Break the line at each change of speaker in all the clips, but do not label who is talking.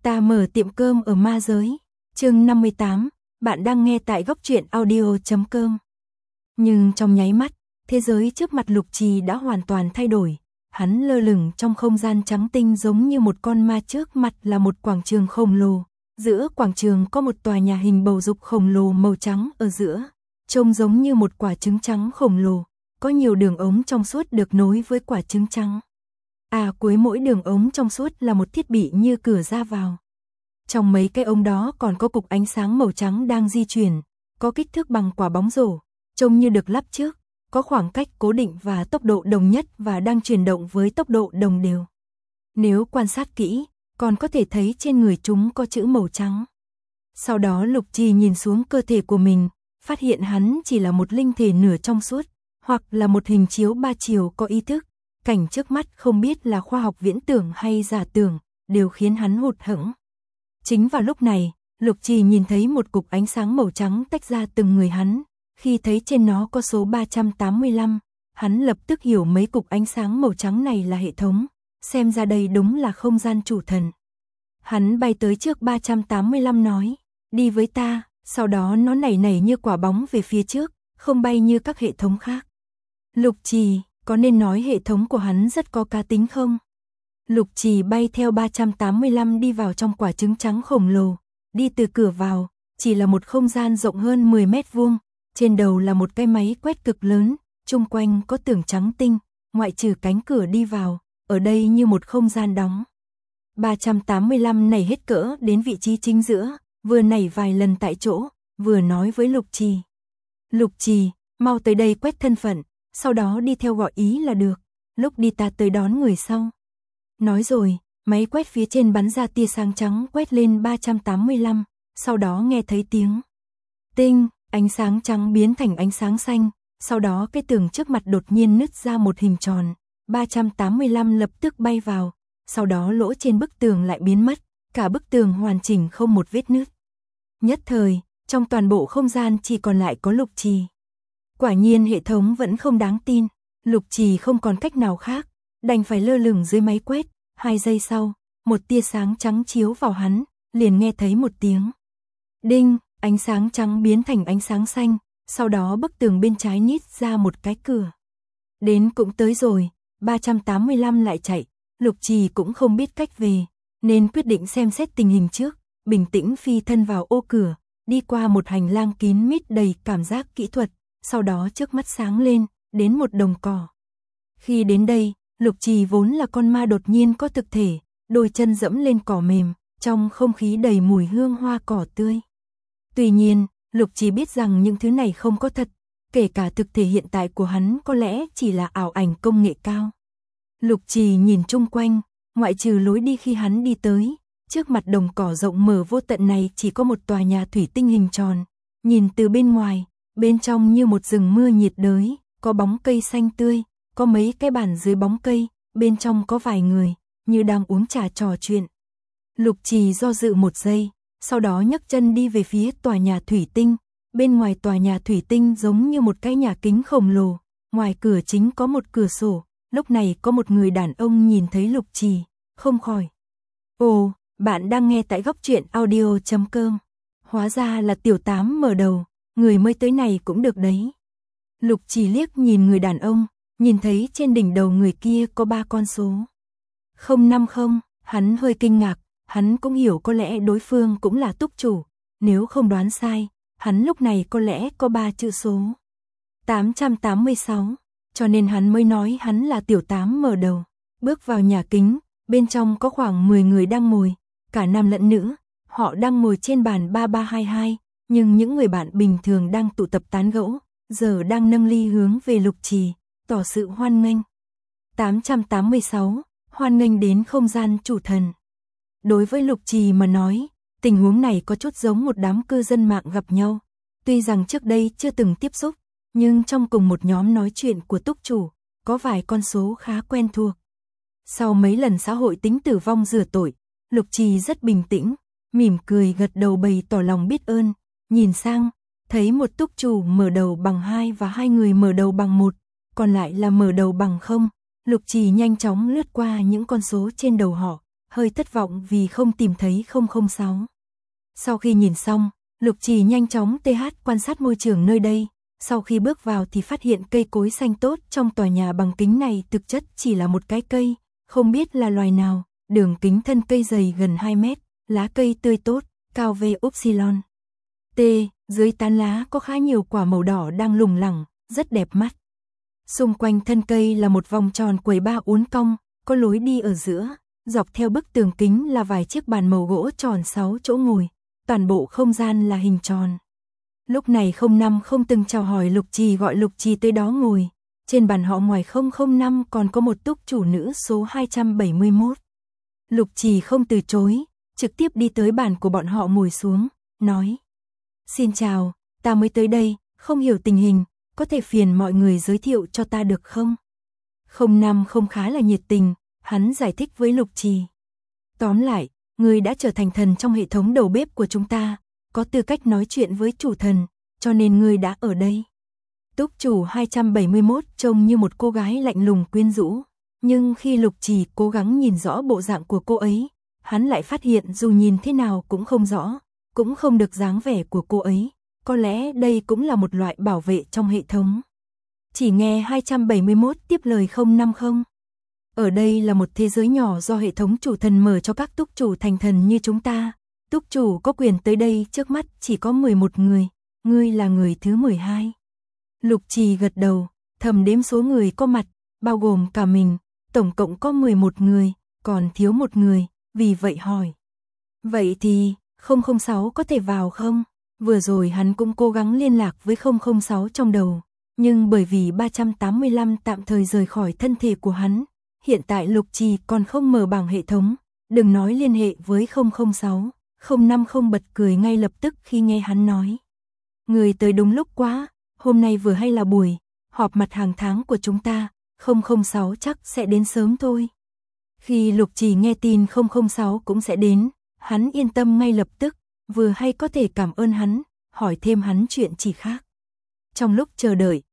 Ta mở tiệm cơm ở ma giới. Chương 58, bạn đang nghe tại góc truyện audio.com. Nhưng trong nháy mắt, thế giới trước mặt Lục Trì đã hoàn toàn thay đổi. Hắn lơ lửng trong không gian trắng tinh giống như một con ma, trước mặt là một quảng trường khổng lồ. Giữa quảng trường có một tòa nhà hình bầu dục khổng lồ màu trắng ở giữa, trông giống như một quả trứng trắng khổng lồ, có nhiều đường ống trong suốt được nối với quả trứng trắng. Cuối mỗi đường ống trong suốt là một thiết bị như cửa ra vào. Trong mấy cái ống đó còn có cục ánh sáng màu trắng đang di chuyển, có kích thước bằng quả bóng rổ, trông như được lắp trước, có khoảng cách cố định và tốc độ đồng nhất và đang chuyển động với tốc độ đồng đều. Nếu quan sát kỹ, còn có thể thấy trên người chúng có chữ màu trắng. Sau đó Lục Trì nhìn xuống cơ thể của mình, phát hiện hắn chỉ là một linh thể nửa trong suốt, hoặc là một hình chiếu ba chiều có ý thức. Cảnh trước mắt không biết là khoa học viễn tưởng hay giả tưởng, đều khiến hắn hụt hẫng. Chính vào lúc này, Lục Trì nhìn thấy một cục ánh sáng màu trắng tách ra từng người hắn. Khi thấy trên nó có số 385, hắn lập tức hiểu mấy cục ánh sáng màu trắng này là hệ thống, xem ra đây đúng là không gian chủ thần. Hắn bay tới trước 385 nói, đi với ta, sau đó nó nảy như quả bóng về phía trước, không bay như các hệ thống khác. Lục Trì, có nên nói hệ thống của hắn rất có cá tính không? Lục Trì bay theo 385 đi vào trong quả trứng trắng khổng lồ, đi từ cửa vào, chỉ là một không gian rộng hơn 10 mét vuông, trên đầu là một cái máy quét cực lớn, chung quanh có tường trắng tinh, ngoại trừ cánh cửa đi vào, ở đây như một không gian đóng. 385 nảy hết cỡ đến vị trí chính giữa, vừa nảy vài lần tại chỗ, vừa nói với Lục Trì. Lục Trì, mau tới đây quét thân phận, sau đó đi theo gọi ý là được, lúc đi ta tới đón người sau. Nói rồi, máy quét phía trên bắn ra tia sáng trắng quét lên 385, sau đó nghe thấy tiếng tinh, ánh sáng trắng biến thành ánh sáng xanh, sau đó cái tường trước mặt đột nhiên nứt ra một hình tròn, 385 lập tức bay vào, sau đó lỗ trên bức tường lại biến mất, cả bức tường hoàn chỉnh không một vết nứt. Nhất thời, trong toàn bộ không gian chỉ còn lại có Lục Trì. Quả nhiên hệ thống vẫn không đáng tin, Lục Trì không còn cách nào khác, đành phải lơ lửng dưới máy quét. 2 giây sau, một tia sáng trắng chiếu vào hắn, liền nghe thấy một tiếng đinh, ánh sáng trắng biến thành ánh sáng xanh, sau đó bức tường bên trái nít ra một cái cửa. Đến cũng tới rồi, 385 lại chạy, Lục Trì cũng không biết cách về, nên quyết định xem xét tình hình trước, bình tĩnh phi thân vào ô cửa, đi qua một hành lang kín mít đầy cảm giác kỹ thuật, sau đó trước mắt sáng lên, đến một đồng cỏ. Khi đến đây, Lục Trì vốn là con ma đột nhiên có thực thể, đôi chân dẫm lên cỏ mềm, trong không khí đầy mùi hương hoa cỏ tươi. Tuy nhiên, Lục Trì biết rằng những thứ này không có thật, kể cả thực thể hiện tại của hắn có lẽ chỉ là ảo ảnh công nghệ cao. Lục Trì nhìn chung quanh, ngoại trừ lối đi khi hắn đi tới, trước mặt đồng cỏ rộng mở vô tận này chỉ có một tòa nhà thủy tinh hình tròn, nhìn từ bên ngoài, bên trong như một rừng mưa nhiệt đới, có bóng cây xanh tươi. Có mấy cái bàn dưới bóng cây, bên trong có vài người, như đang uống trà trò chuyện. Lục Trì do dự một giây, sau đó nhấc chân đi về phía tòa nhà thủy tinh. Bên ngoài tòa nhà thủy tinh giống như một cái nhà kính khổng lồ, ngoài cửa chính có một cửa sổ. Lúc này có một người đàn ông nhìn thấy Lục Trì, không khỏi. Ồ, bạn đang nghe tại góc truyện audio.com. Hóa ra là Tiểu Tám mở đầu, người mới tới này cũng được đấy. Lục Trì liếc nhìn người đàn ông. Nhìn thấy trên đỉnh đầu người kia có 3 con số 050, hắn hơi kinh ngạc, hắn cũng hiểu có lẽ đối phương cũng là túc chủ, nếu không đoán sai, hắn lúc này có lẽ có 3 chữ số 886, cho nên hắn mới nói hắn là Tiểu Tám mở đầu. Bước vào nhà kính, bên trong có khoảng 10 người đang ngồi, cả nam lẫn nữ, họ đang ngồi trên bàn 3322, nhưng những người bạn bình thường đang tụ tập tán gẫu, giờ đang nâng ly hướng về Lục Trì, tỏ sự hoan nghênh. 886, hoan nghênh đến không gian chủ thần. Đối với Lục Trì mà nói, tình huống này có chút giống một đám cư dân mạng gặp nhau. Tuy rằng trước đây chưa từng tiếp xúc, nhưng trong cùng một nhóm nói chuyện của túc chủ, có vài con số khá quen thuộc. Sau mấy lần xã hội tính tử vong rửa tội, Lục Trì rất bình tĩnh, mỉm cười gật đầu bày tỏ lòng biết ơn, nhìn sang, thấy một túc chủ mở đầu bằng 2 và 2 người mở đầu bằng 1. Còn lại là mở đầu bằng 0, Lục Trì nhanh chóng lướt qua những con số trên đầu họ, hơi thất vọng vì không tìm thấy 006. Sau khi nhìn xong, Lục Trì nhanh chóng quan sát môi trường nơi đây, sau khi bước vào thì phát hiện cây cối xanh tốt trong tòa nhà bằng kính này thực chất chỉ là một cái cây, không biết là loài nào, đường kính thân cây dày gần 2 mét, lá cây tươi tốt, cao V upsilon. T, dưới tán lá có khá nhiều quả màu đỏ đang lủng lẳng, rất đẹp mắt. Xung quanh thân cây là một vòng tròn quầy ba uốn cong, có lối đi ở giữa, dọc theo bức tường kính là vài chiếc bàn màu gỗ tròn 6 chỗ ngồi, toàn bộ không gian là hình tròn. Lúc này 05 không từng chào hỏi Lục Trì gọi Lục Trì tới đó ngồi, trên bàn họ ngoài 005 còn có một túc chủ nữ số 271. Lục Trì không từ chối, trực tiếp đi tới bàn của bọn họ ngồi xuống, nói: "Xin chào, ta mới tới đây, không hiểu tình hình, có thể phiền mọi người giới thiệu cho ta được không?" 05 không khá là nhiệt tình, hắn giải thích với Lục Trì: "Tóm lại, ngươi đã trở thành thần trong hệ thống đầu bếp của chúng ta, có tư cách nói chuyện với chủ thần, cho nên ngươi đã ở đây." Túc chủ 271 trông như một cô gái lạnh lùng quyến rũ, nhưng khi Lục Trì cố gắng nhìn rõ bộ dạng của cô ấy, hắn lại phát hiện dù nhìn thế nào cũng không rõ, cũng không được dáng vẻ của cô ấy, có lẽ đây cũng là một loại bảo vệ trong hệ thống. Chỉ nghe 271 tiếp lời 050. Ở đây là một thế giới nhỏ do hệ thống chủ thần mở cho các túc chủ thành thần như chúng ta. Túc chủ có quyền tới đây trước mắt chỉ có 11 người, ngươi là người thứ 12. Lục Trì gật đầu, thầm đếm số người có mặt, bao gồm cả mình, tổng cộng có 11 người, còn thiếu một người, vì vậy hỏi: "Vậy thì, 006 có thể vào không?" Vừa rồi hắn cũng cố gắng liên lạc với 006 trong đầu, nhưng bởi vì 385 tạm thời rời khỏi thân thể của hắn, hiện tại Lục Trì còn không mở bảng hệ thống, đừng nói liên hệ với 006. 050 bật cười ngay lập tức khi nghe hắn nói: "Người tới đúng lúc quá, hôm nay vừa hay là buổi họp mặt hàng tháng của chúng ta, 006 chắc sẽ đến sớm thôi." Khi Lục Trì nghe tin 006 cũng sẽ đến, hắn yên tâm ngay lập tức, vừa hay có thể cảm ơn hắn, hỏi thêm hắn chuyện chỉ khác. Trong lúc chờ đợi,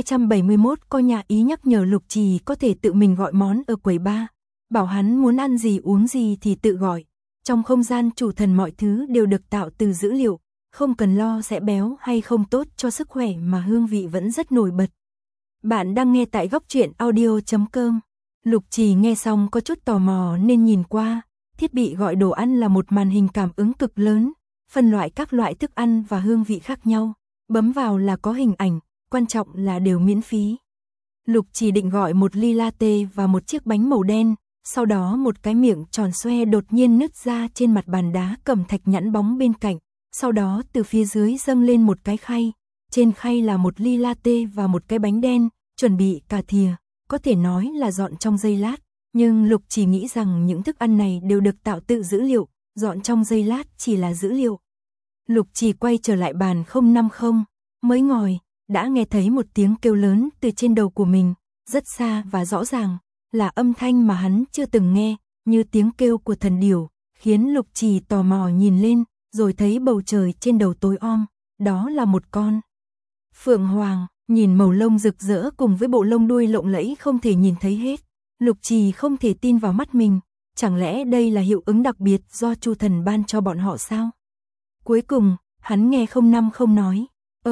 271 có nhà ý nhắc nhở Lục Trì có thể tự mình gọi món ở quầy bar, bảo hắn muốn ăn gì uống gì thì tự gọi. Trong không gian chủ thần mọi thứ đều được tạo từ dữ liệu, không cần lo sẽ béo hay không tốt cho sức khỏe mà hương vị vẫn rất nổi bật. Bạn đang nghe tại góc truyện audio.com. Lục Trì nghe xong có chút tò mò nên nhìn qua, thiết bị gọi đồ ăn là một màn hình cảm ứng cực lớn, phân loại các loại thức ăn và hương vị khác nhau, bấm vào là có hình ảnh, quan trọng là đều miễn phí. Lục Trì định gọi một ly latte và một chiếc bánh màu đen, sau đó một cái miệng tròn xoe đột nhiên nứt ra trên mặt bàn đá cẩm thạch nhẵn bóng bên cạnh, sau đó từ phía dưới dâng lên một cái khay, trên khay là một ly latte và một cái bánh đen, chuẩn bị cả thìa, có thể nói là dọn trong giây lát, nhưng Lục Trì nghĩ rằng những thức ăn này đều được tạo tự dữ liệu, dọn trong giây lát chỉ là dữ liệu. Lục Trì quay trở lại bàn 050, mới ngồi, đã nghe thấy một tiếng kêu lớn từ trên đầu của mình, rất xa và rõ ràng, là âm thanh mà hắn chưa từng nghe, như tiếng kêu của thần điểu, khiến Lục Trì tò mò nhìn lên, rồi thấy bầu trời trên đầu tối om, đó là một con phượng hoàng, nhìn màu lông rực rỡ cùng với bộ lông đuôi lộng lẫy không thể nhìn thấy hết. Lục Trì không thể tin vào mắt mình, chẳng lẽ đây là hiệu ứng đặc biệt do Chu Thần ban cho bọn họ sao? Cuối cùng, hắn nghe 050 nói: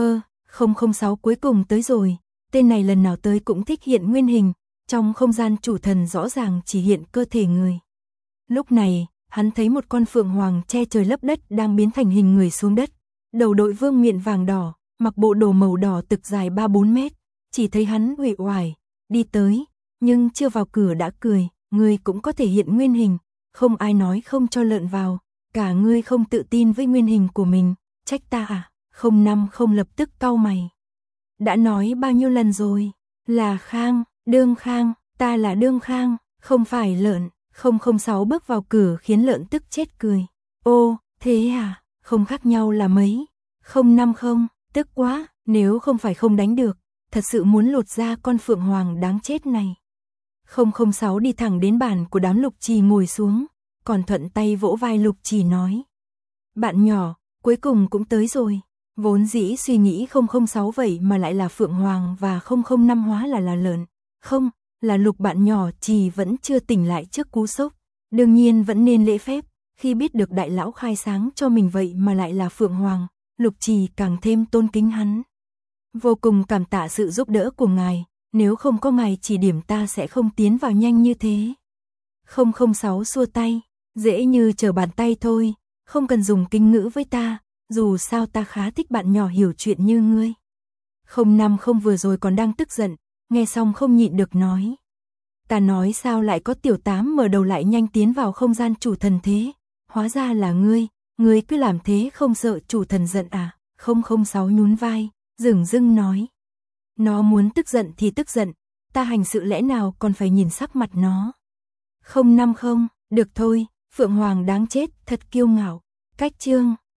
006 cuối cùng tới rồi, tên này lần nào tới cũng thích hiện nguyên hình, trong không gian chủ thần rõ ràng chỉ hiện cơ thể người. Lúc này, hắn thấy một con phượng hoàng che trời lấp đất đang biến thành hình người xuống đất, đầu đội vương miện vàng đỏ, mặc bộ đồ màu đỏ tực dài 3-4 mét, chỉ thấy hắn uể oải đi tới, nhưng chưa vào cửa đã cười: "Ngươi cũng có thể hiện nguyên hình, không ai nói không cho lợn vào, cả ngươi không tự tin với nguyên hình của mình, trách ta à?" 050 lập tức cau mày. "Đã nói bao nhiêu lần rồi, là Khang, Đương Khang, ta là Đương Khang, không phải lợn." 006 bước vào cửa khiến lợn tức chết cười: "Ô, thế à, không khác nhau là mấy." 050, tức quá, nếu không phải không đánh được, thật sự muốn lột ra con phượng hoàng đáng chết này. 006 đi thẳng đến bàn của đám Lục Trì ngồi xuống, còn thuận tay vỗ vai Lục Trì nói: "Bạn nhỏ, cuối cùng cũng tới rồi." Vốn dĩ suy nghĩ 006 vậy mà lại là phượng hoàng và 005 hóa là lợn. Không, là Lục bạn nhỏ Trì vẫn chưa tỉnh lại trước cú sốc. Đương nhiên vẫn nên lễ phép, khi biết được đại lão khai sáng cho mình vậy mà lại là Phượng Hoàng, Lục Trì càng thêm tôn kính hắn. Vô cùng cảm tạ sự giúp đỡ của ngài, nếu không có ngài chỉ điểm ta sẽ không tiến vào nhanh như thế. 006 xua tay, dễ như trở bàn tay thôi, không cần dùng kinh ngữ với ta, dù sao ta khá thích bạn nhỏ hiểu chuyện như ngươi. 050 vừa rồi còn đang tức giận, nghe xong không nhịn được nói. Ta nói sao lại có tiểu tám mở đầu lại nhanh tiến vào không gian chủ thần thế, hóa ra là ngươi cứ làm thế không sợ chủ thần giận à? 006 nhún vai, dửng dưng nói. Nó muốn tức giận thì tức giận, ta hành sự lẽ nào còn phải nhìn sắc mặt nó. 050, được thôi, Phượng Hoàng đáng chết, thật kiêu ngạo. Cách chương